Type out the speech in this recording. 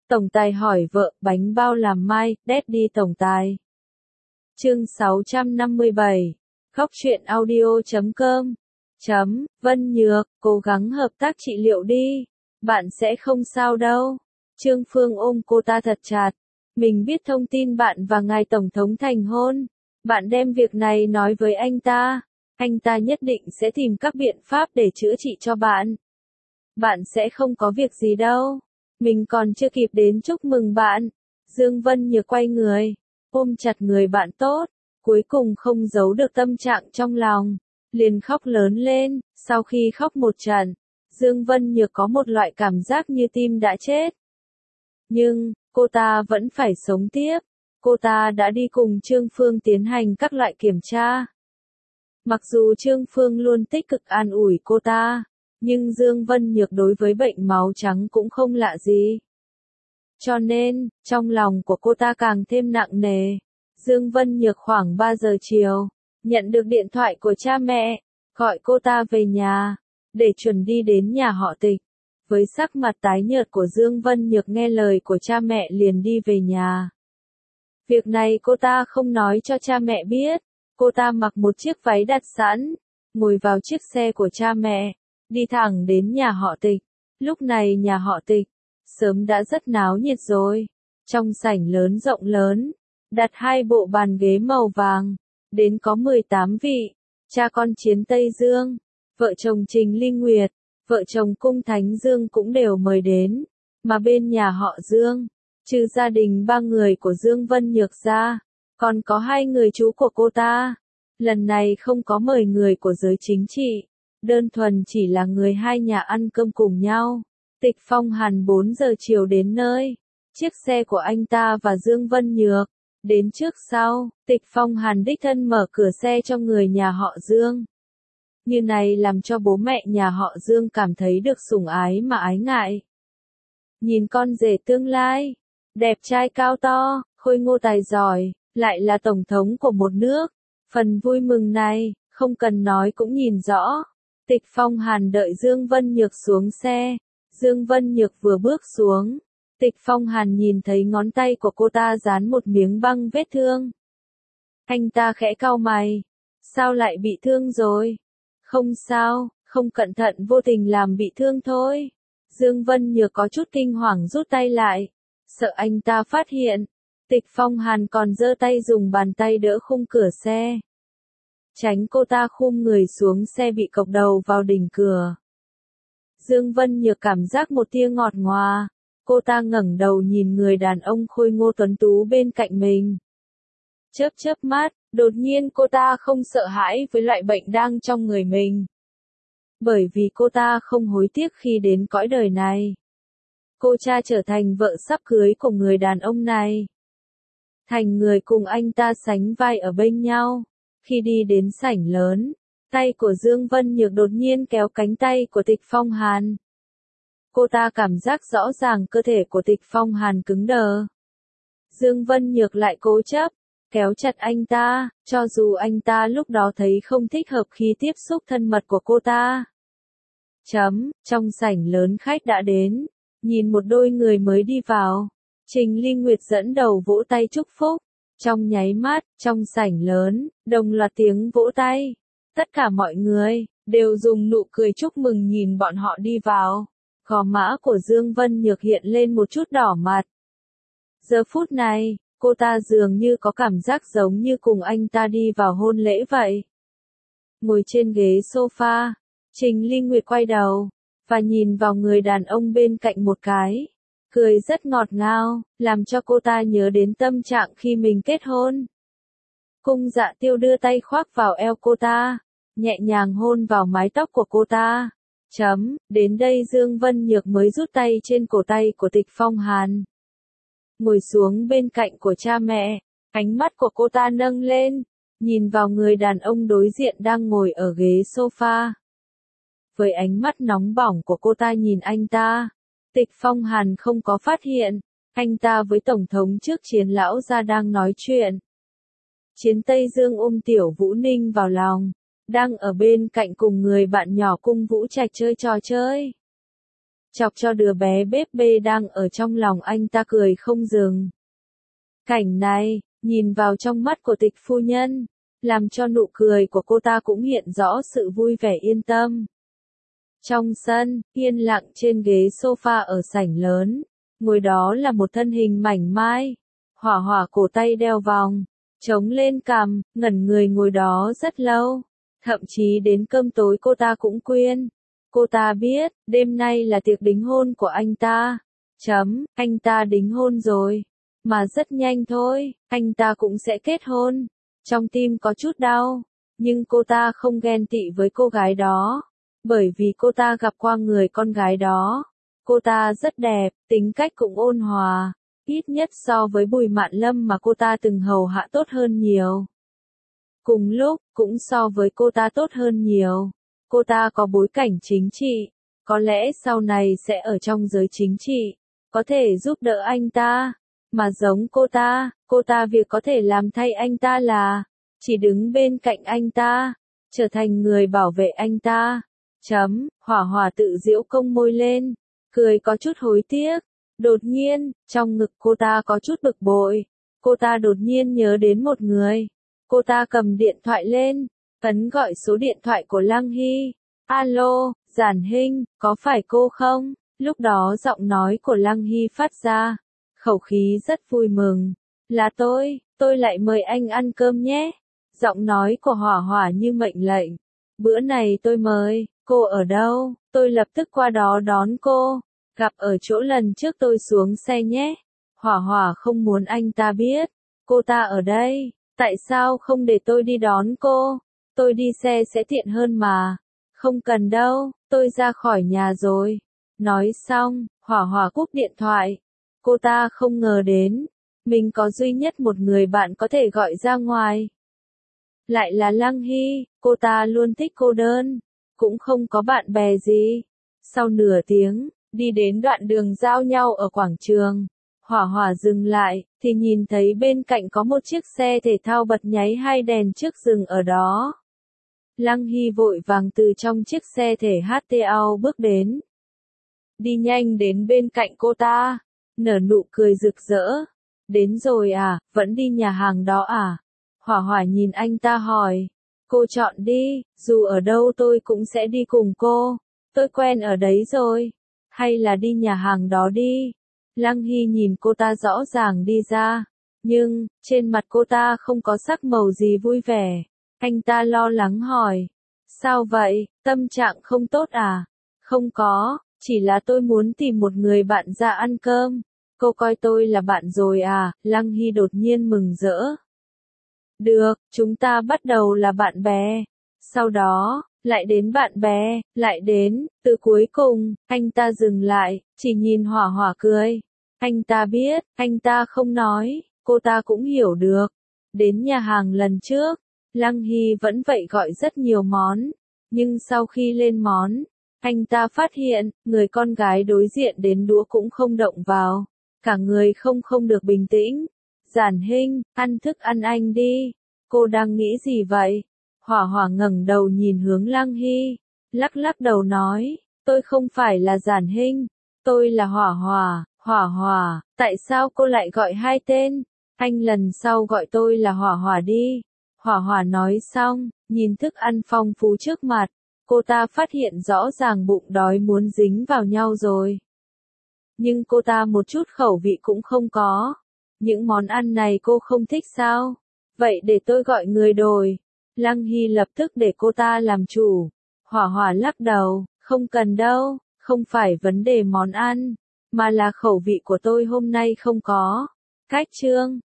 Tổng tài hỏi vợ, bánh bao làm mai, Daddy tổng tài. Chương 657. Khóc chuyện audio.com. Vân Nhược, cố gắng hợp tác trị liệu đi. Bạn sẽ không sao đâu. Trương Phương ôm cô ta thật chặt. Mình biết thông tin bạn và ngài Tổng thống thành hôn. Bạn đem việc này nói với anh ta. Anh ta nhất định sẽ tìm các biện pháp để chữa trị cho bạn. Bạn sẽ không có việc gì đâu. Mình còn chưa kịp đến chúc mừng bạn. Dương Vân Nhược quay người, ôm chặt người bạn tốt, cuối cùng không giấu được tâm trạng trong lòng, liền khóc lớn lên. Sau khi khóc một trận, Dương Vân Nhược có một loại cảm giác như tim đã chết. Nhưng, cô ta vẫn phải sống tiếp. Cô ta đã đi cùng Trương Phương tiến hành các loại kiểm tra. Mặc dù Trương Phương luôn tích cực an ủi cô ta, nhưng Dương Vân Nhược đối với bệnh máu trắng cũng không lạ gì. Cho nên, trong lòng của cô ta càng thêm nặng nề. Dương Vân Nhược khoảng 3 giờ chiều, nhận được điện thoại của cha mẹ, gọi cô ta về nhà, để chuẩn đi đến nhà họ Tịch. Với sắc mặt tái nhợt của Dương Vân Nhược nghe lời của cha mẹ liền đi về nhà. Việc này cô ta không nói cho cha mẹ biết. Cô ta mặc một chiếc váy đặt sẵn, ngồi vào chiếc xe của cha mẹ, đi thẳng đến nhà họ Tịch. Lúc này nhà họ Tịch sớm đã rất náo nhiệt rồi. Trong sảnh lớn rộng lớn, đặt 2 bộ bàn ghế màu vàng, đến có 18 vị. Cha con Chiến Tây Dương, vợ chồng Trình Ly Nguyệt, vợ chồng Cung Thánh Dương cũng đều mời đến. Mà bên nhà họ Dương, trừ gia đình 3 người của Dương Vân Nhược ra, còn có 2 người chú của cô ta. Lần này không có mời người của giới chính trị, đơn thuần chỉ là người hai nhà ăn cơm cùng nhau. Tịch Phong Hàn 4 giờ chiều đến nơi. Chiếc xe của anh ta và Dương Vân Nhược đến trước sau. Tịch Phong Hàn đích thân mở cửa xe cho người nhà họ Dương. Như này làm cho bố mẹ nhà họ Dương cảm thấy được sủng ái mà ái ngại. Nhìn con rể tương lai, đẹp trai cao to, khôi ngô tài giỏi, lại là tổng thống của một nước. Phần vui mừng này, không cần nói cũng nhìn rõ. Tịch Phong Hàn đợi Dương Vân Nhược xuống xe. Dương Vân Nhược vừa bước xuống, Tịch Phong Hàn nhìn thấy ngón tay của cô ta dán một miếng băng vết thương. Anh ta khẽ cau mày. Sao lại bị thương rồi? Không sao, không cẩn thận vô tình làm bị thương thôi. Dương Vân Nhược có chút kinh hoàng rút tay lại, sợ anh ta phát hiện. Tịch Phong Hàn còn giơ tay dùng bàn tay đỡ khung cửa xe, tránh cô ta khum người xuống xe bị cộc đầu vào đỉnh cửa. Dương Vân Nhược cảm giác một tia ngọt ngào. Cô ta ngẩng đầu nhìn người đàn ông khôi ngô tuấn tú bên cạnh mình. Chớp chớp mắt, đột nhiên cô ta không sợ hãi với loại bệnh đang trong người mình. Bởi vì cô ta không hối tiếc khi đến cõi đời này. Cô cha trở thành vợ sắp cưới của người đàn ông này. Thành người cùng anh ta sánh vai ở bên nhau. Khi đi đến sảnh lớn, tay của Dương Vân Nhược đột nhiên kéo cánh tay của Tịch Phong Hàn. Cô ta cảm giác rõ ràng cơ thể của Tịch Phong Hàn cứng đờ. Dương Vân Nhược lại cố chấp, kéo chặt anh ta, cho dù anh ta lúc đó thấy không thích hợp khi tiếp xúc thân mật của cô ta. Trong sảnh lớn khách đã đến, nhìn một đôi người mới đi vào. Trình Ly Nguyệt dẫn đầu vỗ tay chúc phúc. Trong nháy mắt, trong sảnh lớn, đồng loạt tiếng vỗ tay. Tất cả mọi người đều dùng nụ cười chúc mừng nhìn bọn họ đi vào. Gò má của Dương Vân Nhược hiện lên một chút đỏ mặt. Giờ phút này, cô ta dường như có cảm giác giống như cùng anh ta đi vào hôn lễ vậy. Ngồi trên ghế sofa, Trình Ly Nguyệt quay đầu, và nhìn vào người đàn ông bên cạnh một cái. Cười rất ngọt ngào, làm cho cô ta nhớ đến tâm trạng khi mình kết hôn. Cung Dạ Tiêu đưa tay khoác vào eo cô ta, nhẹ nhàng hôn vào mái tóc của cô ta. Đến đây Dương Vân Nhược mới rút tay trên cổ tay của Tịch Phong Hàn. Ngồi xuống bên cạnh của cha mẹ, ánh mắt của cô ta nâng lên, nhìn vào người đàn ông đối diện đang ngồi ở ghế sofa. Với ánh mắt nóng bỏng của cô ta nhìn anh ta, Tịch Phong Hàn không có phát hiện, anh ta với Tổng thống trước Chiến lão gia đang nói chuyện. Chiến Tây Dương ôm Tiểu Vũ Ninh vào lòng, đang ở bên cạnh cùng người bạn nhỏ Cung Vũ Trạch chơi trò chơi. chọc cho đứa bé bếp bê đang ở trong lòng anh ta cười không dừng. Cảnh này, nhìn vào trong mắt của Tịch phu nhân, làm cho nụ cười của cô ta cũng hiện rõ sự vui vẻ yên tâm. Trong sân, yên lặng trên ghế sofa ở sảnh lớn, ngồi đó là một thân hình mảnh mai, Hỏa Hỏa cổ tay đeo vòng, chống lên cằm, ngẩn người ngồi đó rất lâu, thậm chí đến cơm tối cô ta cũng quên. Cô ta biết, đêm nay là tiệc đính hôn của anh ta. Anh ta đính hôn rồi. Mà rất nhanh thôi, anh ta cũng sẽ kết hôn. Trong tim có chút đau, nhưng cô ta không ghen tị với cô gái đó. Bởi vì cô ta gặp qua người con gái đó. Cô ta rất đẹp, tính cách cũng ôn hòa. Ít nhất so với Bùi Mạn Lâm mà cô ta từng hầu hạ tốt hơn nhiều. Cùng lúc, cũng so với cô ta tốt hơn nhiều. Cô ta có bối cảnh chính trị, có lẽ sau này sẽ ở trong giới chính trị, có thể giúp đỡ anh ta. Mà giống cô ta việc có thể làm thay anh ta là chỉ đứng bên cạnh anh ta, trở thành người bảo vệ anh ta. Hỏa Hỏa tự giễu cong môi lên, cười có chút hối tiếc. Đột nhiên, trong ngực cô ta có chút bực bội. Cô ta đột nhiên nhớ đến một người. Cô ta cầm điện thoại lên, ấn gọi số điện thoại của Lăng Hy. Alo, Giản Hinh, có phải cô không? Lúc đó giọng nói của Lăng Hy phát ra, khẩu khí rất vui mừng. Là tôi lại mời anh ăn cơm nhé. Giọng nói của Hỏa Hỏa như mệnh lệnh. Bữa này tôi mời, cô ở đâu? Tôi lập tức qua đó đón cô. Gặp ở chỗ lần trước tôi xuống xe nhé. Hỏa Hỏa không muốn anh ta biết. Cô ta ở đây, tại sao không để tôi đi đón cô? Tôi đi xe sẽ tiện hơn mà. Không cần đâu, tôi ra khỏi nhà rồi. Nói xong, Hỏa Hỏa cúp điện thoại. Cô ta không ngờ đến, mình có duy nhất một người bạn có thể gọi ra ngoài. Lại là Lăng Hy, cô ta luôn thích cô đơn, cũng không có bạn bè gì. Sau nửa tiếng, đi đến đoạn đường giao nhau ở quảng trường, Hỏa Hỏa dừng lại, thì nhìn thấy bên cạnh có một chiếc xe thể thao bật nháy hai đèn trước dừng ở đó. Lăng Hy vội vàng từ trong chiếc xe thể HTO bước đến. Đi nhanh đến bên cạnh cô ta, nở nụ cười rực rỡ. Đến rồi à, vẫn đi nhà hàng đó à? Hỏa Hỏa nhìn anh ta hỏi. Cô chọn đi, dù ở đâu tôi cũng sẽ đi cùng cô. Tôi quen ở đấy rồi. Hay là đi nhà hàng đó đi. Lăng Hy nhìn cô ta rõ ràng đi ra. Nhưng, trên mặt cô ta không có sắc màu gì vui vẻ. Anh ta lo lắng hỏi. Sao vậy, tâm trạng không tốt à? Không có, chỉ là tôi muốn tìm một người bạn ra ăn cơm. Cô coi tôi là bạn rồi à? Lăng Hy đột nhiên mừng rỡ. Được, chúng ta bắt đầu là bạn bè. Sau đó, lại đến bạn bè, lại đến, từ cuối cùng, anh ta dừng lại, chỉ nhìn Hỏa Hỏa cười. Anh ta biết, anh ta không nói, cô ta cũng hiểu được. Đến nhà hàng lần trước, Lăng Hy vẫn vậy gọi rất nhiều món. Nhưng sau khi lên món, anh ta phát hiện, người con gái đối diện đến đũa cũng không động vào. Cả người không được bình tĩnh. Giản Hinh, ăn thức ăn anh đi. Cô đang nghĩ gì vậy? Hỏa Hỏa ngẩng đầu nhìn hướng Lăng Hy, lắc đầu nói, tôi không phải là Giản Hinh, tôi là Hỏa Hỏa. Hỏa Hỏa, tại sao cô lại gọi hai tên? Anh lần sau gọi tôi là Hỏa Hỏa đi. Hỏa Hỏa nói xong, nhìn thức ăn phong phú trước mặt, cô ta phát hiện rõ ràng bụng đói muốn dính vào nhau rồi. Nhưng cô ta một chút khẩu vị cũng không có. Những món ăn này cô không thích sao? Vậy để tôi gọi người đổi. Lăng Hy lập tức để cô ta làm chủ. Hỏa Hỏa lắc đầu, không cần đâu, không phải vấn đề món ăn, mà là khẩu vị của tôi hôm nay không có. Cách chương